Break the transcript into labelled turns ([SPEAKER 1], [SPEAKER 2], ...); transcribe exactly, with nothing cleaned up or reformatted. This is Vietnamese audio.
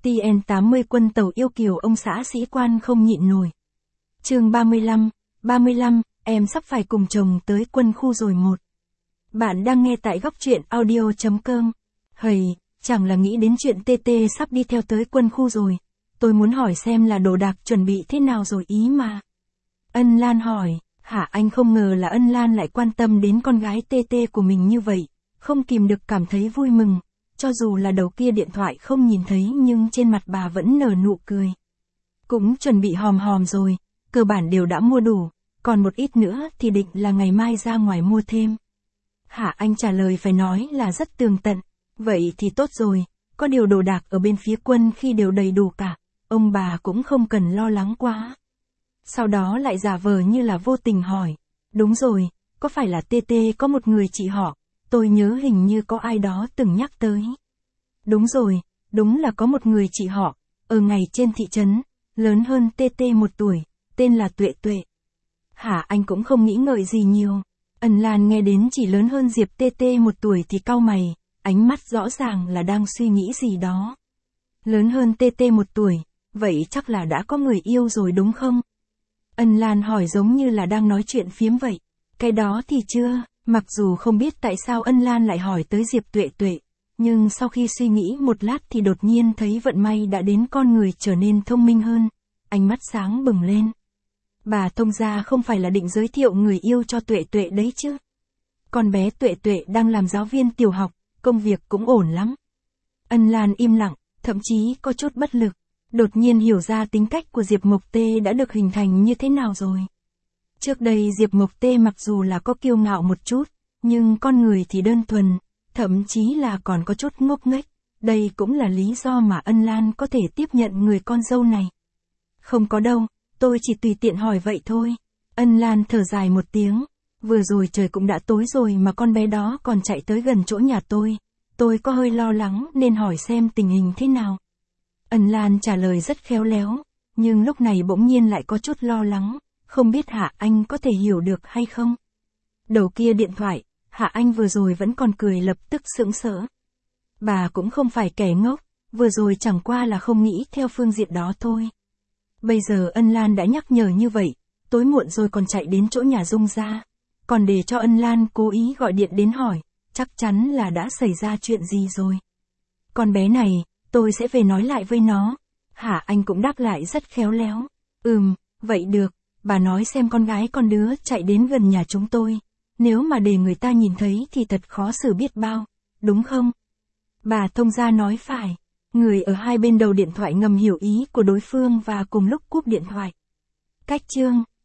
[SPEAKER 1] T N tám mươi quân tàu yêu kiều ông xã sĩ quan không nhịn nổi. Chương ba mươi lăm, ba mươi lăm, em sắp phải cùng chồng tới quân khu rồi một. Bạn đang nghe tại góc truyện audio chấm com. Hầy, chẳng là nghĩ đến chuyện tê tê sắp đi theo tới quân khu rồi. Tôi muốn hỏi xem là đồ đạc chuẩn bị thế nào rồi ý mà. Ân Lan hỏi, hả anh không ngờ là Ân Lan lại quan tâm đến con gái tê tê của mình như vậy, không kìm được cảm thấy vui mừng. Cho dù là đầu kia điện thoại không nhìn thấy nhưng trên mặt bà vẫn nở nụ cười. Cũng chuẩn bị hòm hòm rồi, cơ bản đều đã mua đủ, còn một ít nữa thì định là ngày mai ra ngoài mua thêm. Hả anh trả lời phải nói là rất tường tận, vậy thì tốt rồi, có điều đồ đạc ở bên phía quân khi đều đầy đủ cả, ông bà cũng không cần lo lắng quá. Sau đó lại giả vờ như là vô tình hỏi, đúng rồi, có phải là tê tê có một người chị họ, tôi nhớ hình như có ai đó từng nhắc tới. Đúng rồi, đúng là có một người chị họ, ở ngày trên thị trấn, lớn hơn tê tê một tuổi, tên là Tuệ Tuệ. Hả anh cũng không nghĩ ngợi gì nhiều. Ân Lan nghe đến chỉ lớn hơn Diệp tê tê một tuổi thì cau mày, ánh mắt rõ ràng là đang suy nghĩ gì đó. Lớn hơn tê tê một tuổi, vậy chắc là đã có người yêu rồi đúng không? Ân Lan hỏi giống như là đang nói chuyện phiếm vậy. Cái đó thì chưa, mặc dù không biết tại sao Ân Lan lại hỏi tới Diệp Tuệ Tuệ, nhưng sau khi suy nghĩ một lát thì đột nhiên thấy vận may đã đến con người trở nên thông minh hơn. Ánh mắt sáng bừng lên. Bà thông gia không phải là định giới thiệu người yêu cho Tuệ Tuệ đấy chứ. Con bé Tuệ Tuệ đang làm giáo viên tiểu học, công việc cũng ổn lắm. Ân Lan im lặng, thậm chí có chút bất lực. Đột nhiên hiểu ra tính cách của Diệp Mộc Tê đã được hình thành như thế nào rồi. Trước đây Diệp Mộc Tê mặc dù là có kiêu ngạo một chút, nhưng con người thì đơn thuần, thậm chí là còn có chút ngốc nghếch. Đây cũng là lý do mà Ân Lan có thể tiếp nhận người con dâu này. Không có đâu, tôi chỉ tùy tiện hỏi vậy thôi. Ân Lan thở dài một tiếng, vừa rồi trời cũng đã tối rồi mà con bé đó còn chạy tới gần chỗ nhà tôi. Tôi có hơi lo lắng nên hỏi xem tình hình thế nào. Ân Lan trả lời rất khéo léo, nhưng lúc này bỗng nhiên lại có chút lo lắng, không biết Hạ Anh có thể hiểu được hay không. Đầu kia điện thoại, Hạ Anh vừa rồi vẫn còn cười lập tức sững sỡ. Bà cũng không phải kẻ ngốc, vừa rồi chẳng qua là không nghĩ theo phương diện đó thôi. Bây giờ Ân Lan đã nhắc nhở như vậy, tối muộn rồi còn chạy đến chỗ nhà Dung ra, còn để cho Ân Lan cố ý gọi điện đến hỏi, chắc chắn là đã xảy ra chuyện gì rồi. Con bé này, tôi sẽ về nói lại với nó. Hả anh cũng đáp lại rất khéo léo. Ừm, vậy được, bà nói xem con gái con đứa chạy đến gần nhà chúng tôi. Nếu mà để người ta nhìn thấy thì thật khó xử biết bao, đúng không? Bà thông gia nói phải. Người ở hai bên đầu điện thoại ngầm hiểu ý của đối phương và cùng lúc cúp điện thoại. Cách chương